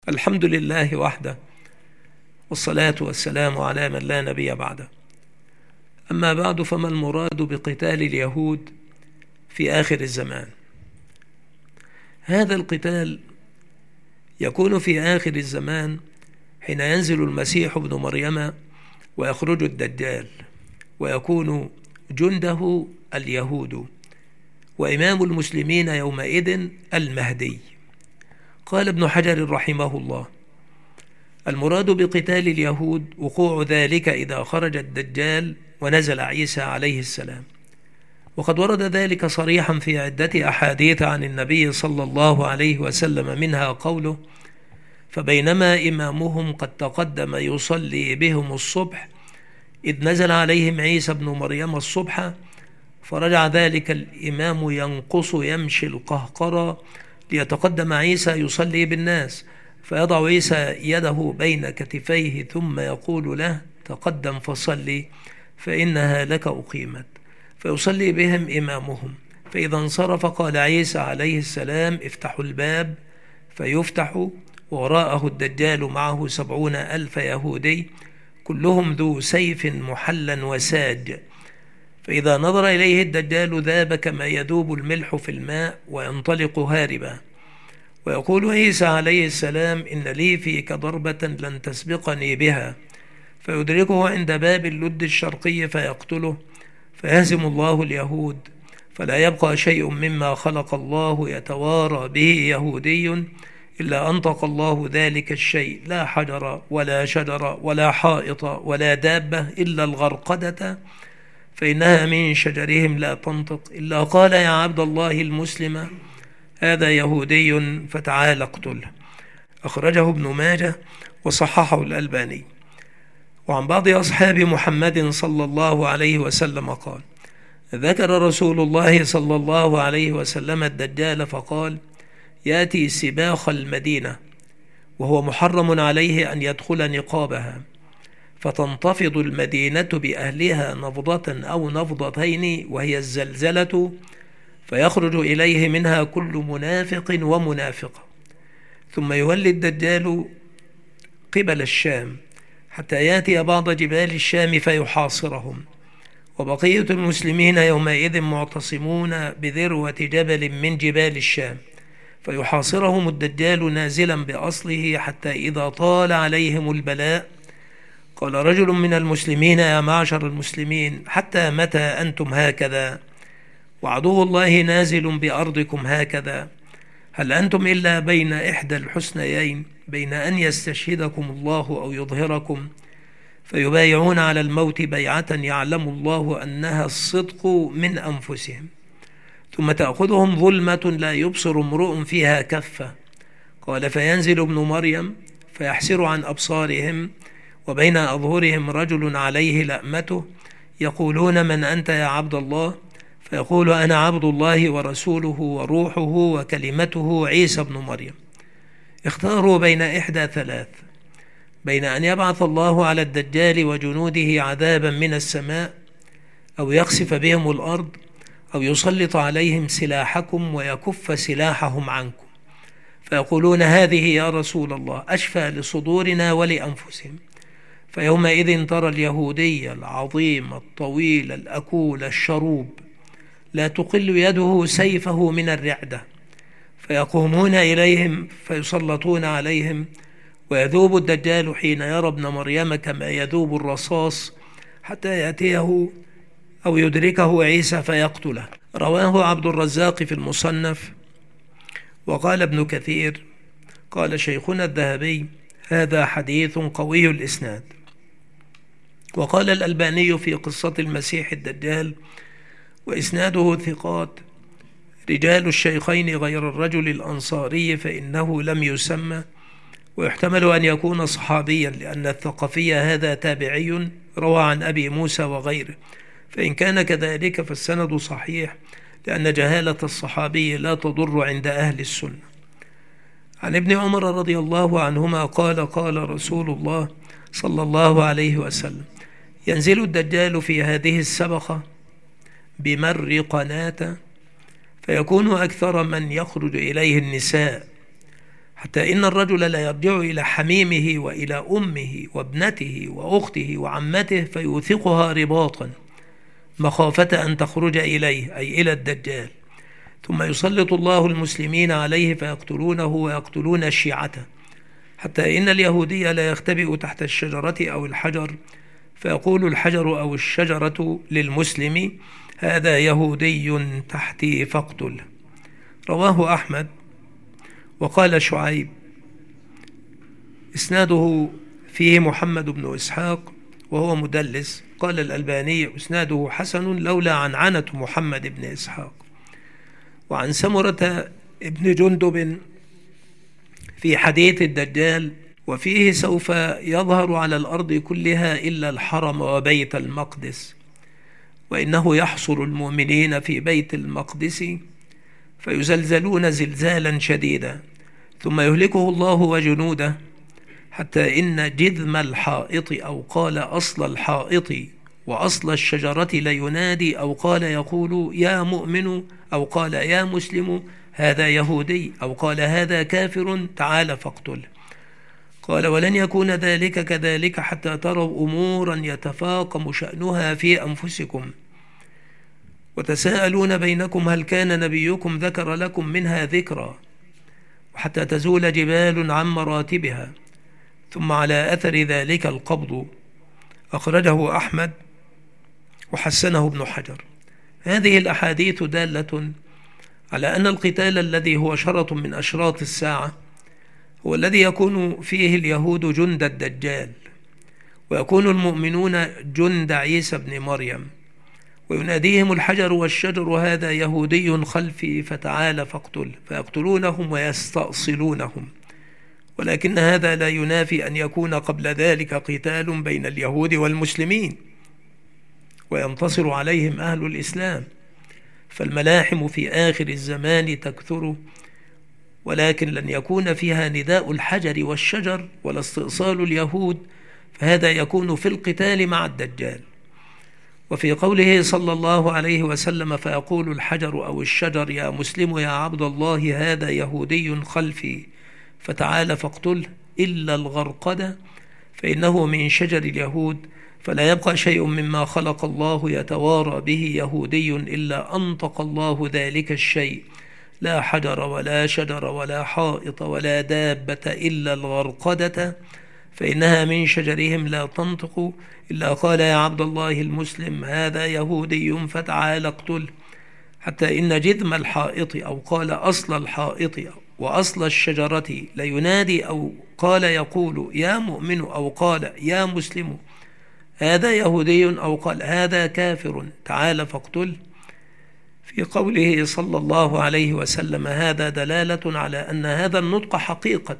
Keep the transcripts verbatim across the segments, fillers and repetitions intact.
الحمد لله وحده، والصلاة والسلام على من لا نبي بعده. أما بعد، فما المراد بقتال اليهود في آخر الزمان؟ هذا القتال يكون في آخر الزمان حين ينزل المسيح ابن مريم ويخرج الدجال، ويكون جنده اليهود، وإمام المسلمين يومئذ المهدي. قال ابن حجر رحمه الله: المراد بقتال اليهود وقوع ذلك إذا خرج الدجال ونزل عيسى عليه السلام، وقد ورد ذلك صريحا في عدة أحاديث عن النبي صلى الله عليه وسلم، منها قوله: فبينما إمامهم قد تقدم يصلي بهم الصبح إذ نزل عليهم عيسى بن مريم الصبح، فرجع ذلك الإمام ينقص يمشي القهقرى ليتقدم عيسى يصلي بالناس، فيضع عيسى يده بين كتفيه ثم يقول له: تقدم فصلي فإنها لك أقيمت. فيصلي بهم إمامهم، فإذا انصرف قال عيسى عليه السلام: افتحوا الباب، فيفتح، وراءه الدجال معه سبعون ألف يهودي كلهم ذو سيف محلا وساج، فإذا نظر إليه الدجال ذاب كما يذوب الملح في الماء وينطلق هاربا. ويقول عيسى عليه السلام: إن لي فيك ضربة لن تسبقني بها، فيدركه عند باب اللد الشرقي فيقتله، فيهزم الله اليهود، فلا يبقى شيء مما خلق الله يتوارى به يهودي إلا أنطق الله ذلك الشيء، لا حجر ولا شجر ولا حائط ولا دابة إلا الغرقدة، فإنها من شجرهم لا تنطق إلا قال: يا عبد الله المسلم هذا يهودي فتعال اقتله. أخرجه ابن ماجه وصححه الألباني. وعن بعض أصحاب محمد صلى الله عليه وسلم قال: ذكر رسول الله صلى الله عليه وسلم الدجال فقال: يأتي سباخ المدينة وهو محرم عليه أن يدخل نقابها، فتنتفض المدينة بأهلها نفضة أو نفضتين وهي الزلزلة، فيخرج إليه منها كل منافق ومنافقة، ثم يولي الدجال قبل الشام حتى يأتي بعض جبال الشام فيحاصرهم، وبقية المسلمين يومئذ معتصمون بذروة جبل من جبال الشام، فيحاصرهم الدجال نازلا بأصله حتى إذا طال عليهم البلاء قال رجل من المسلمين: يا معشر المسلمين، حتى متى أنتم هكذا؟ وعدو الله نازل بأرضكم هكذا، هل أنتم إلا بين إحدى الحسنيين، بين أن يستشهدكم الله أو يظهركم؟ فيبايعون على الموت بيعة يعلم الله أنها الصدق من أنفسهم، ثم تأخذهم ظلمة لا يبصر امرؤ فيها كفة. قال: فينزل ابن مريم فيحسر عن أبصارهم، وبين أظهرهم رجل عليه لأمته، يقولون: من أنت يا عبد الله؟ فيقول: أنا عبد الله ورسوله وروحه وكلمته عيسى بن مريم. اختاروا بين إحدى ثلاث: بين أن يبعث الله على الدجال وجنوده عذابا من السماء، أو يخسف بهم الأرض، أو يسلط عليهم سلاحكم ويكف سلاحهم عنكم. فيقولون: هذه يا رسول الله أشفى لصدورنا ولأنفسهم. فيومئذ ترى اليهودي العظيم الطويل الأكول الشروب لا تقل يده سيفه من الرعدة، فيقومون إليهم فيسلطون عليهم، ويذوب الدجال حين يرى ابن مريم كما يذوب الرصاص، حتى يأتيه أو يدركه عيسى فيقتله. رواه عبد الرزاق في المصنف. وقال ابن كثير: قال شيخنا الذهبي: هذا حديث قوي الإسناد. وقال الألباني في قصة المسيح الدجال: وإسناده ثقات رجال الشيخين غير الرجل الأنصاري، فإنه لم يسمى، ويحتمل أن يكون صحابيا، لأن الثقفي هذا تابعي روى عن أبي موسى وغيره، فإن كان كذلك فالسند صحيح، لأن جهالة الصحابي لا تضر عند أهل السنة. عن ابن عمر رضي الله عنهما قال: قال رسول الله صلى الله عليه وسلم: ينزل الدجال في هذه السبخة بمر قناة، فيكون أكثر من يخرج إليه النساء، حتى إن الرجل لا يرجع إلى حميمه وإلى أمه وابنته وأخته وعمته فيوثقها رباطا مخافة أن تخرج إليه، أي إلى الدجال، ثم يسلط الله المسلمين عليه فيقتلونه ويقتلون شيعته، حتى إن اليهودي لا يختبئ تحت الشجرة أو الحجر فيقول الحجر أو الشجرة للمسلم: هذا يهودي تحتي فاقتله. رواه أحمد. وقال شعيب: إسناده فيه محمد بن إسحاق وهو مدلس. قال الألباني: إسناده حسن لولا عنعنة محمد بن إسحاق. وعن سمرة ابن جندب في حديث الدجال: وفيه سوف يظهر على الأرض كلها إلا الحرم وبيت المقدس، وإنه يحصر المؤمنين في بيت المقدس فيزلزلون زلزالا شديدا، ثم يهلكه الله وجنوده، حتى إن جذم الحائط أو قال أصل الحائط وأصل الشجرة لينادي أو قال يقول يا مؤمن أو قال يا مسلم هذا يهودي أو قال هذا كافر تعال فاقتله. قال: ولن يكون ذلك كذلك حتى تروا أمورا يتفاقم شأنها في أنفسكم وتساءلون بينكم هل كان نبيكم ذكر لكم منها ذكرا، وحتى تزول جبال عن مراتبها، ثم على أثر ذلك القبض. أخرجه أحمد وحسنه ابن حجر. هذه الأحاديث دالة على أن القتال الذي هو شرط من أشراط الساعة هو الذي يكون فيه اليهود جند الدجال، ويكون المؤمنون جند عيسى بن مريم، ويناديهم الحجر والشجر هذا يهودي خلفي فتعال فاقتل، فيقتلونهم ويستأصلونهم. ولكن هذا لا ينافي أن يكون قبل ذلك قتال بين اليهود والمسلمين وينتصر عليهم أهل الإسلام، فالملاحم في آخر الزمان تكثر، ولكن لن يكون فيها نداء الحجر والشجر ولا استئصال اليهود، فهذا يكون في القتال مع الدجال. وفي قوله صلى الله عليه وسلم: فيقول الحجر أو الشجر يا مسلم يا عبد الله هذا يهودي خلفي فتعال فاقتله إلا الغرقد فإنه من شجر اليهود، فلا يبقى شيء مما خلق الله يتوارى به يهودي إلا أنطق الله ذلك الشيء، لا حجر ولا شجر ولا حائط ولا دابة إلا الغرقدة فإنها من شجرهم لا تنطق إلا قال يا عبد الله المسلم هذا يهودي فتعال اقتله، حتى إن جذم الحائط أو قال أصل الحائط وأصل الشجرة لينادي أو قال يقول يا مؤمن أو قال يا مسلم هذا يهودي أو قال هذا كافر تعال فاقتله. في قوله صلى الله عليه وسلم هذا دلالة على أن هذا النطق حقيقة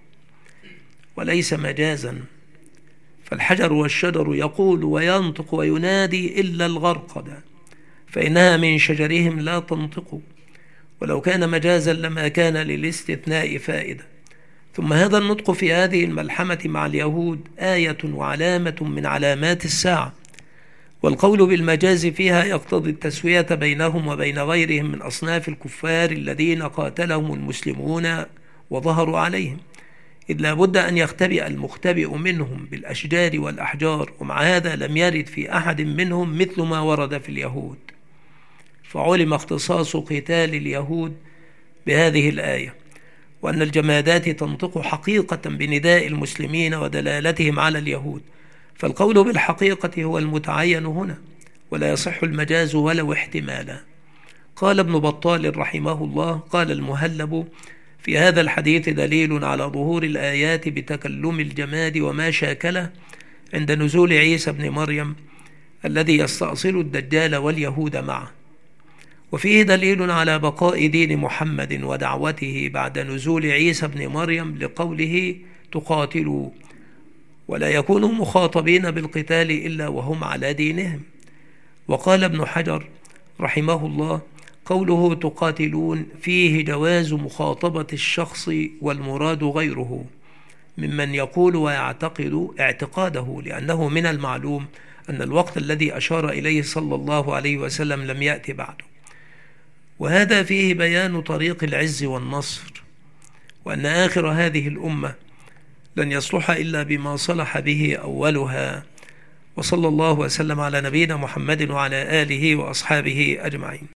وليس مجازا، فالحجر والشجر يقول وينطق وينادي إلا الغرقد فإنها من شجرهم لا تنطق، ولو كان مجازا لما كان للاستثناء فائدة. ثم هذا النطق في هذه الملحمة مع اليهود آية وعلامة من علامات الساعة، والقول بالمجاز فيها يقتضي التسوية بينهم وبين غيرهم من أصناف الكفار الذين قاتلهم المسلمون وظهروا عليهم، إذ لا بد أن يختبئ المختبئ منهم بالأشجار والأحجار، ومع هذا لم يرد في أحد منهم مثل ما ورد في اليهود، فعلم اختصاص قتال اليهود بهذه الآية، وأن الجمادات تنطق حقيقة بنداء المسلمين ودلالتهم على اليهود، فالقول بالحقيقة هو المتعين هنا، ولا يصح المجاز ولو احتمالا. قال ابن بطال رحمه الله: قال المهلب: في هذا الحديث دليل على ظهور الآيات بتكلم الجماد وما شاكله عند نزول عيسى بن مريم الذي يستأصل الدجال واليهود معه، وفيه دليل على بقاء دين محمد ودعوته بعد نزول عيسى بن مريم لقوله تقاتلوا، ولا يكونوا مخاطبين بالقتال إلا وهم على دينهم. وقال ابن حجر رحمه الله: قوله تقاتلون فيه جواز مخاطبة الشخص والمراد غيره ممن يقول ويعتقد اعتقاده، لأنه من المعلوم أن الوقت الذي أشار إليه صلى الله عليه وسلم لم يأتي بعده. وهذا فيه بيان طريق العز والنصر، وأن آخر هذه الأمة لن يصلح إلا بما صلح به أولها. وصلى الله وسلم على نبينا محمد وعلى آله وأصحابه أجمعين.